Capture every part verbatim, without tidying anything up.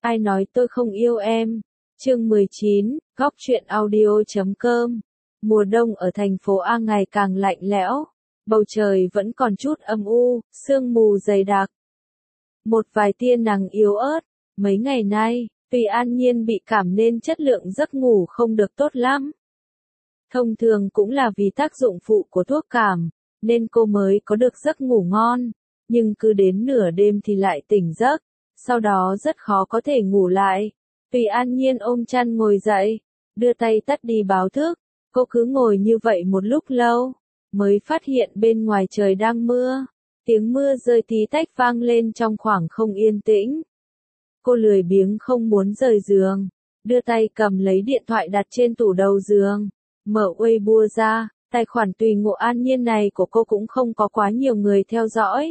Ai nói tôi không yêu em? Chương mười chín, góc truyện audio chấm com. Mùa đông ở thành phố A ngày càng lạnh lẽo, bầu trời vẫn còn chút âm u, sương mù dày đặc. Một vài tia nắng yếu ớt, mấy ngày nay, Tùy An Nhiên bị cảm nên chất lượng giấc ngủ không được tốt lắm. Thông thường cũng là vì tác dụng phụ của thuốc cảm, nên cô mới có được giấc ngủ ngon, nhưng cứ đến nửa đêm thì lại tỉnh giấc, sau đó rất khó có thể ngủ lại. Tùy An Nhiên ôm chăn ngồi dậy, đưa tay tắt đi báo thức, cô cứ ngồi như vậy một lúc lâu, mới phát hiện bên ngoài trời đang mưa, tiếng mưa rơi tí tách vang lên trong khoảng không yên tĩnh. Cô lười biếng không muốn rời giường, đưa tay cầm lấy điện thoại đặt trên tủ đầu giường, mở Weibo ra, tài khoản Tùy Ngộ An Nhiên này của cô cũng không có quá nhiều người theo dõi.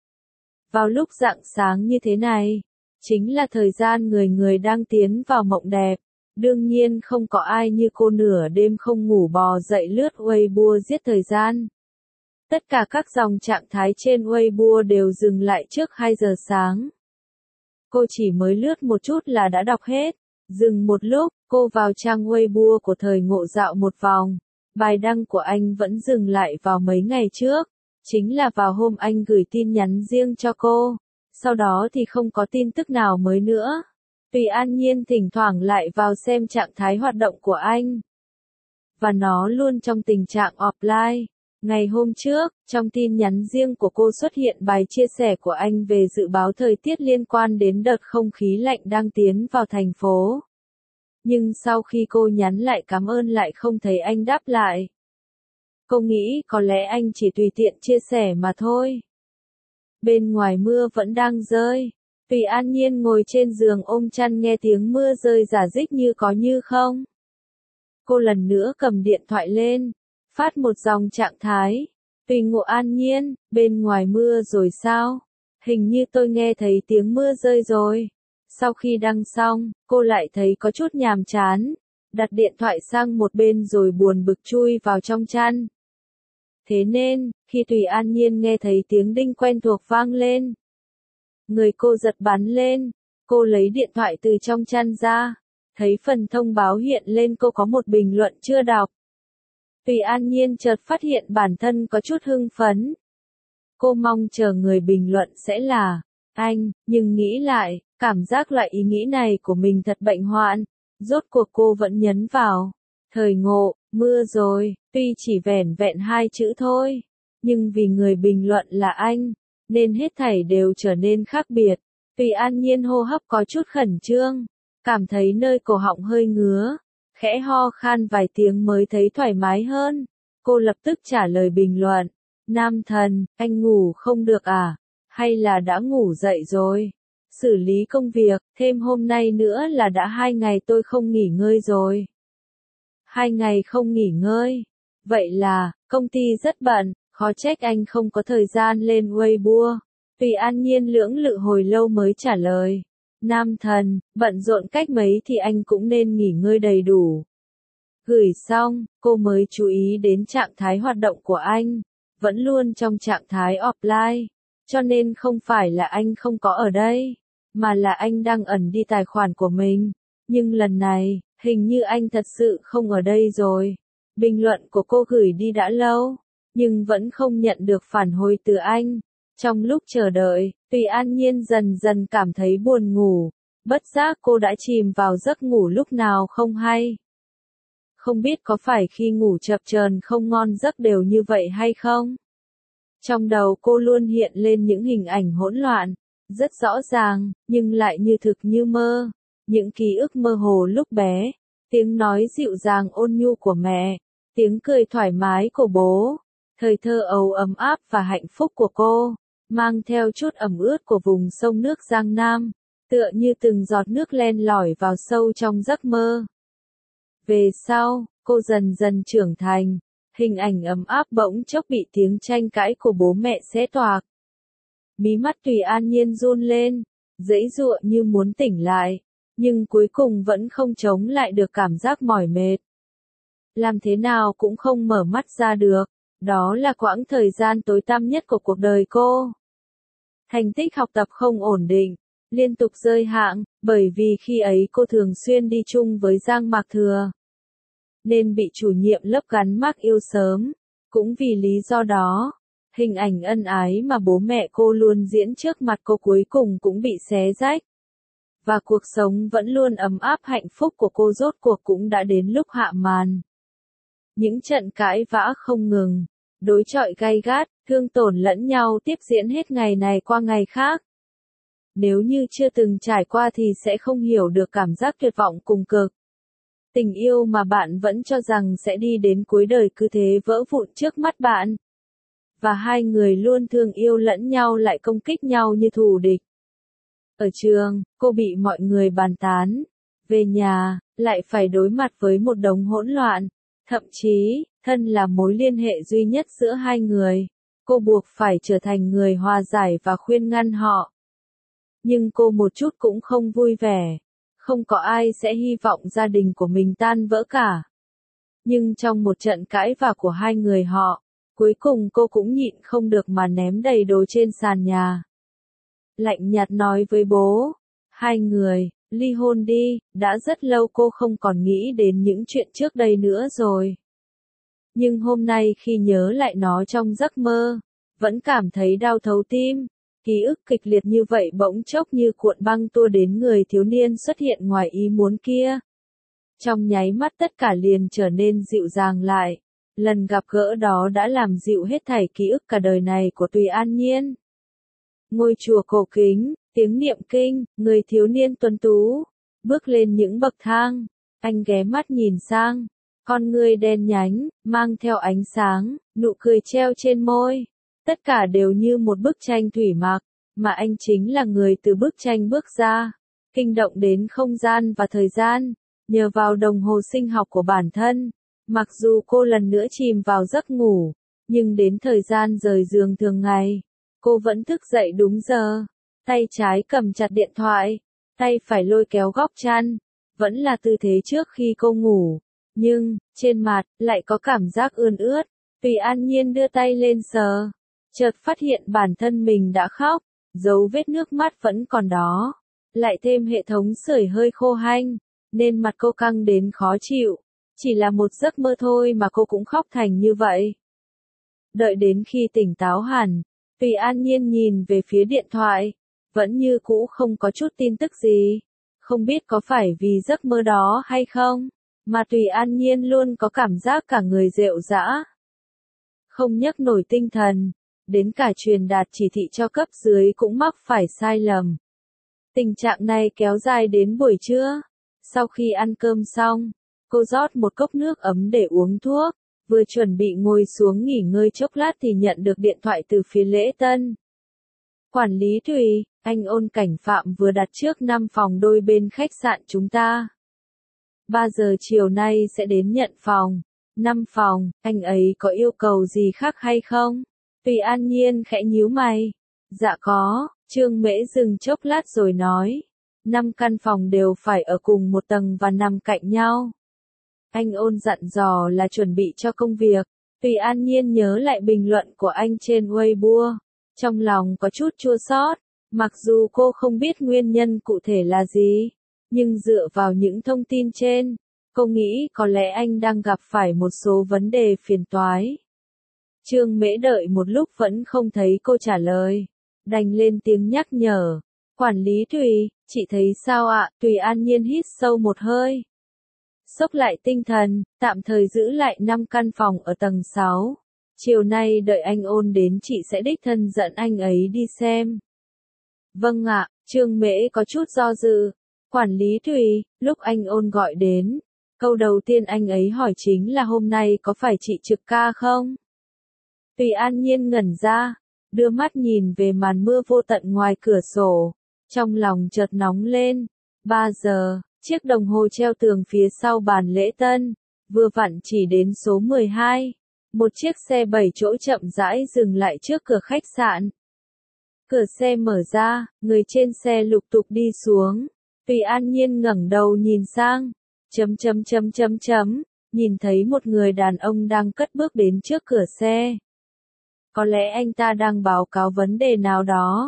Vào lúc rạng sáng như thế này, chính là thời gian người người đang tiến vào mộng đẹp, đương nhiên không có ai như cô nửa đêm không ngủ bò dậy lướt Weibo giết thời gian. Tất cả các dòng trạng thái trên Weibo đều dừng lại trước hai giờ sáng. Cô chỉ mới lướt một chút là đã đọc hết. Dừng một lúc, cô vào trang Weibo của Thời Ngộ dạo một vòng. Bài đăng của anh vẫn dừng lại vào mấy ngày trước. Chính là vào hôm anh gửi tin nhắn riêng cho cô. Sau đó thì không có tin tức nào mới nữa. Tùy An Nhiên thỉnh thoảng lại vào xem trạng thái hoạt động của anh. Và nó luôn trong tình trạng offline. Ngày hôm trước, trong tin nhắn riêng của cô xuất hiện bài chia sẻ của anh về dự báo thời tiết liên quan đến đợt không khí lạnh đang tiến vào thành phố. Nhưng sau khi cô nhắn lại cảm ơn lại không thấy anh đáp lại. Cô nghĩ có lẽ anh chỉ tùy tiện chia sẻ mà thôi. Bên ngoài mưa vẫn đang rơi. Tùy An Nhiên ngồi trên giường ôm chăn nghe tiếng mưa rơi rả rích như có như không. Cô lần nữa cầm điện thoại lên, phát một dòng trạng thái. Tùy Ngộ An Nhiên, bên ngoài mưa rồi sao? Hình như tôi nghe thấy tiếng mưa rơi rồi. Sau khi đăng xong, cô lại thấy có chút nhàm chán. Đặt điện thoại sang một bên rồi buồn bực chui vào trong chăn. Thế nên, khi Tùy An Nhiên nghe thấy tiếng đinh quen thuộc vang lên, người cô giật bắn lên. Cô lấy điện thoại từ trong chăn ra, thấy phần thông báo hiện lên cô có một bình luận chưa đọc. Tùy An Nhiên chợt phát hiện bản thân có chút hưng phấn. Cô mong chờ người bình luận sẽ là anh, nhưng nghĩ lại, cảm giác loại ý nghĩ này của mình thật bệnh hoạn. Rốt cuộc cô vẫn nhấn vào Thời Ngộ, mưa rồi, tuy chỉ vẻn vẹn hai chữ thôi, nhưng vì người bình luận là anh, nên hết thảy đều trở nên khác biệt. Tùy An Nhiên hô hấp có chút khẩn trương, cảm thấy nơi cổ họng hơi ngứa, khẽ ho khan vài tiếng mới thấy thoải mái hơn. Cô lập tức trả lời bình luận, Nam thần, anh ngủ không được à? Hay là đã ngủ dậy rồi? Xử lý công việc, thêm hôm nay nữa là đã hai ngày tôi không nghỉ ngơi rồi. Hai ngày không nghỉ ngơi. Vậy là, công ty rất bận, khó trách anh không có thời gian lên Weibo. Tùy An Nhiên lưỡng lự hồi lâu mới trả lời. Nam thần, bận rộn cách mấy thì anh cũng nên nghỉ ngơi đầy đủ. Gửi xong, cô mới chú ý đến trạng thái hoạt động của anh. Vẫn luôn trong trạng thái offline. Cho nên không phải là anh không có ở đây, mà là anh đang ẩn đi tài khoản của mình. Nhưng lần này, hình như anh thật sự không ở đây rồi. Bình luận của cô gửi đi đã lâu, nhưng vẫn không nhận được phản hồi từ anh. Trong lúc chờ đợi, Tùy An Nhiên dần dần cảm thấy buồn ngủ. Bất giác cô đã chìm vào giấc ngủ lúc nào không hay. Không biết có phải khi ngủ chập chờn không ngon giấc đều như vậy hay không? Trong đầu cô luôn hiện lên những hình ảnh hỗn loạn, rất rõ ràng, nhưng lại như thực như mơ. Những ký ức mơ hồ lúc bé, tiếng nói dịu dàng ôn nhu của mẹ, tiếng cười thoải mái của bố, thời thơ ấu ấm áp và hạnh phúc của cô, mang theo chút ẩm ướt của vùng sông nước Giang Nam, tựa như từng giọt nước len lỏi vào sâu trong giấc mơ. Về sau, cô dần dần trưởng thành, hình ảnh ấm áp bỗng chốc bị tiếng tranh cãi của bố mẹ xé toạc. Mí mắt Tùy An Nhiên run lên, giãy giụa như muốn tỉnh lại, nhưng cuối cùng vẫn không chống lại được cảm giác mỏi mệt. Làm thế nào cũng không mở mắt ra được, đó là quãng thời gian tối tăm nhất của cuộc đời cô. Thành tích học tập không ổn định, liên tục rơi hạng, bởi vì khi ấy cô thường xuyên đi chung với Giang Mạc Thừa. Nên bị chủ nhiệm lớp gắn mác yêu sớm. Cũng vì lý do đó, hình ảnh ân ái mà bố mẹ cô luôn diễn trước mặt cô cuối cùng cũng bị xé rách. Và cuộc sống vẫn luôn ấm áp hạnh phúc của cô rốt cuộc cũng đã đến lúc hạ màn. Những trận cãi vã không ngừng, đối chọi gay gắt, thương tổn lẫn nhau tiếp diễn hết ngày này qua ngày khác. Nếu như chưa từng trải qua thì sẽ không hiểu được cảm giác tuyệt vọng cùng cực. Tình yêu mà bạn vẫn cho rằng sẽ đi đến cuối đời cứ thế vỡ vụn trước mắt bạn. Và hai người luôn thương yêu lẫn nhau lại công kích nhau như thù địch. Ở trường, cô bị mọi người bàn tán. Về nhà, lại phải đối mặt với một đống hỗn loạn. Thậm chí, thân là mối liên hệ duy nhất giữa hai người. Cô buộc phải trở thành người hòa giải và khuyên ngăn họ. Nhưng cô một chút cũng không vui vẻ. Không có ai sẽ hy vọng gia đình của mình tan vỡ cả. Nhưng trong một trận cãi vã của hai người họ, cuối cùng cô cũng nhịn không được mà ném đầy đồ trên sàn nhà. Lạnh nhạt nói với bố, hai người, ly hôn đi, đã rất lâu cô không còn nghĩ đến những chuyện trước đây nữa rồi. Nhưng hôm nay khi nhớ lại nó trong giấc mơ, vẫn cảm thấy đau thấu tim. Ký ức kịch liệt như vậy bỗng chốc như cuộn băng tua đến người thiếu niên xuất hiện ngoài ý muốn kia. Trong nháy mắt tất cả liền trở nên dịu dàng lại. Lần gặp gỡ đó đã làm dịu hết thảy ký ức cả đời này của Tùy An Nhiên. Ngôi chùa cổ kính, tiếng niệm kinh, người thiếu niên tuấn tú, bước lên những bậc thang, anh ghé mắt nhìn sang, con ngươi đen nhánh, mang theo ánh sáng, nụ cười treo trên môi. Tất cả đều như một bức tranh thủy mặc, mà anh chính là người từ bức tranh bước ra, kinh động đến không gian và thời gian, nhờ vào đồng hồ sinh học của bản thân. Mặc dù cô lần nữa chìm vào giấc ngủ, nhưng đến thời gian rời giường thường ngày, cô vẫn thức dậy đúng giờ, tay trái cầm chặt điện thoại, tay phải lôi kéo góc chăn, vẫn là tư thế trước khi cô ngủ, nhưng, trên mặt, lại có cảm giác ươn ướt. Tùy An Nhiên đưa tay lên sờ, chợt phát hiện bản thân mình đã khóc, dấu vết nước mắt vẫn còn đó, lại thêm hệ thống sưởi hơi khô hanh, nên mặt cô căng đến khó chịu. Chỉ là một giấc mơ thôi mà cô cũng khóc thành như vậy. Đợi đến khi tỉnh táo hẳn, Tùy An Nhiên nhìn về phía điện thoại, vẫn như cũ không có chút tin tức gì. Không biết có phải vì giấc mơ đó hay không, mà Tùy An Nhiên luôn có cảm giác cả người rệu rã. Không nhấc nổi tinh thần, đến cả truyền đạt chỉ thị cho cấp dưới cũng mắc phải sai lầm. Tình trạng này kéo dài đến buổi trưa. Sau khi ăn cơm xong, cô rót một cốc nước ấm để uống thuốc, vừa chuẩn bị ngồi xuống nghỉ ngơi chốc lát thì nhận được điện thoại từ phía lễ tân. Quản lý Thùy, anh Ôn Cảnh Phạm vừa đặt trước năm phòng đôi bên khách sạn chúng ta. ba giờ chiều nay sẽ đến nhận phòng. năm phòng, anh ấy có yêu cầu gì khác hay không? Tùy An Nhiên khẽ nhíu mày. Dạ có, Trương Mễ dừng chốc lát rồi nói. năm căn phòng đều phải ở cùng một tầng và nằm cạnh nhau. Anh Ôn dặn dò là chuẩn bị cho công việc. Tùy An Nhiên nhớ lại bình luận của anh trên Weibo. Trong lòng có chút chua xót, mặc dù cô không biết nguyên nhân cụ thể là gì. Nhưng dựa vào những thông tin trên, cô nghĩ có lẽ anh đang gặp phải một số vấn đề phiền toái. Trương Mễ đợi một lúc vẫn không thấy cô trả lời. Đành lên tiếng nhắc nhở. Quản lý Thùy, chị thấy sao ạ? Tùy An Nhiên hít sâu một hơi. Xốc lại tinh thần, tạm thời giữ lại năm căn phòng ở tầng sáu. Chiều nay đợi anh Ôn đến chị sẽ đích thân dẫn anh ấy đi xem. Vâng ạ, Trương Mễ có chút do dự. Quản lý Thùy, lúc anh Ôn gọi đến, câu đầu tiên anh ấy hỏi chính là hôm nay có phải chị trực ca không? Tùy An Nhiên ngẩn ra, đưa mắt nhìn về màn mưa vô tận ngoài cửa sổ, trong lòng chợt nóng lên. ba giờ, chiếc đồng hồ treo tường phía sau bàn lễ tân, vừa vặn chỉ đến số mười hai. Một chiếc xe bảy chỗ chậm rãi dừng lại trước cửa khách sạn. Cửa xe mở ra, người trên xe lục tục đi xuống. Tùy An Nhiên ngẩng đầu nhìn sang, chấm chấm chấm chấm chấm, nhìn thấy một người đàn ông đang cất bước đến trước cửa xe. Có lẽ anh ta đang báo cáo vấn đề nào đó.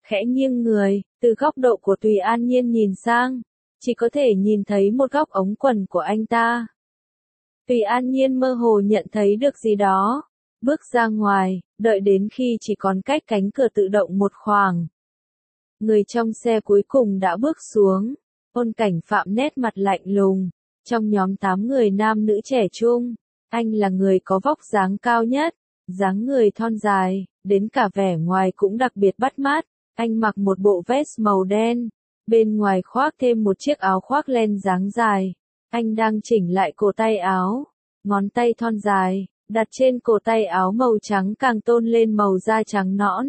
khẽ nghiêng người, từ góc độ của Tùy An Nhiên nhìn sang, chỉ có thể nhìn thấy một góc ống quần của anh ta. Tùy An Nhiên mơ hồ nhận thấy được gì đó, bước ra ngoài, đợi đến khi chỉ còn cách cánh cửa tự động một khoảng. Người trong xe cuối cùng đã bước xuống, Ôn Cảnh Phạm nét mặt lạnh lùng, trong nhóm tám người nam nữ trẻ trung, anh là người có vóc dáng cao nhất, dáng người thon dài, đến cả vẻ ngoài cũng đặc biệt bắt mắt. Anh mặc một bộ vest màu đen, bên ngoài khoác thêm một chiếc áo khoác len dáng dài. Anh đang chỉnh lại cổ tay áo, ngón tay thon dài, đặt trên cổ tay áo màu trắng càng tôn lên màu da trắng nõn.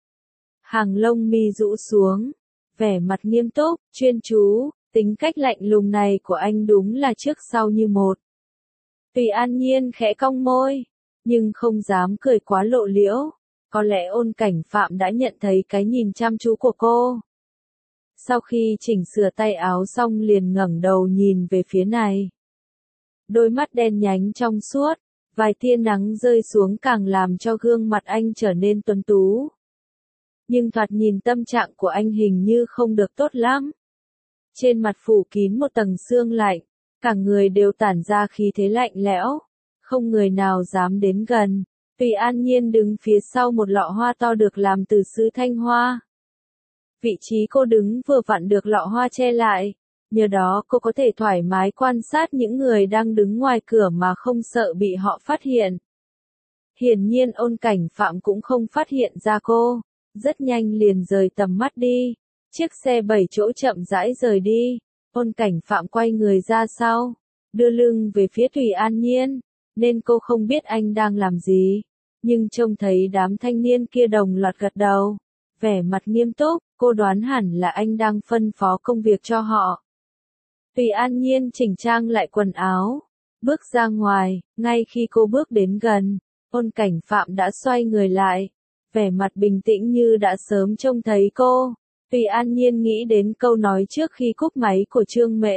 Hàng lông mi rũ xuống, vẻ mặt nghiêm túc, chuyên chú, tính cách lạnh lùng này của anh đúng là trước sau như một. Tùy An Nhiên khẽ cong môi, nhưng không dám cười quá lộ liễu. Có lẽ Ôn Cảnh Phạm đã nhận thấy cái nhìn chăm chú của cô. Sau khi chỉnh sửa tay áo xong liền ngẩng đầu nhìn về phía này. Đôi mắt đen nhánh trong suốt, vài tia nắng rơi xuống càng làm cho gương mặt anh trở nên tuấn tú. Nhưng thoạt nhìn tâm trạng của anh hình như không được tốt lắm. Trên mặt phủ kín một tầng sương lạnh, cả người đều tản ra khí thế lạnh lẽo, không người nào dám đến gần. Tùy An Nhiên đứng phía sau một lọ hoa to được làm từ sứ thanh hoa. Vị trí cô đứng vừa vặn được lọ hoa che lại, nhờ đó cô có thể thoải mái quan sát những người đang đứng ngoài cửa mà không sợ bị họ phát hiện. Hiển nhiên Ôn Cảnh Phạm cũng không phát hiện ra cô, rất nhanh liền rời tầm mắt đi. Chiếc xe bảy chỗ chậm rãi rời đi, Ôn Cảnh Phạm quay người ra sau, đưa lưng về phía Tùy An Nhiên, nên cô không biết anh đang làm gì. Nhưng trông thấy đám thanh niên kia đồng loạt gật đầu, vẻ mặt nghiêm túc, cô đoán hẳn là anh đang phân phó công việc cho họ. Tùy An Nhiên chỉnh trang lại quần áo, bước ra ngoài, ngay khi cô bước đến gần, Ôn Cảnh Phạm đã xoay người lại, vẻ mặt bình tĩnh như đã sớm trông thấy cô. Tùy An Nhiên nghĩ đến câu nói trước khi cúp máy của Trương Mễ.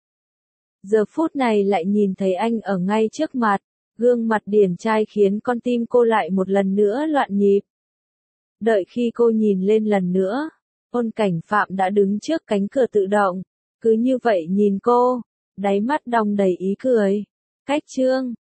Giờ phút này lại nhìn thấy anh ở ngay trước mặt. Gương mặt điển trai khiến con tim cô lại một lần nữa loạn nhịp. Đợi khi cô nhìn lên lần nữa, Ôn Cảnh Phạm đã đứng trước cánh cửa tự động, cứ như vậy nhìn cô, đáy mắt đong đầy ý cười. Cách Trương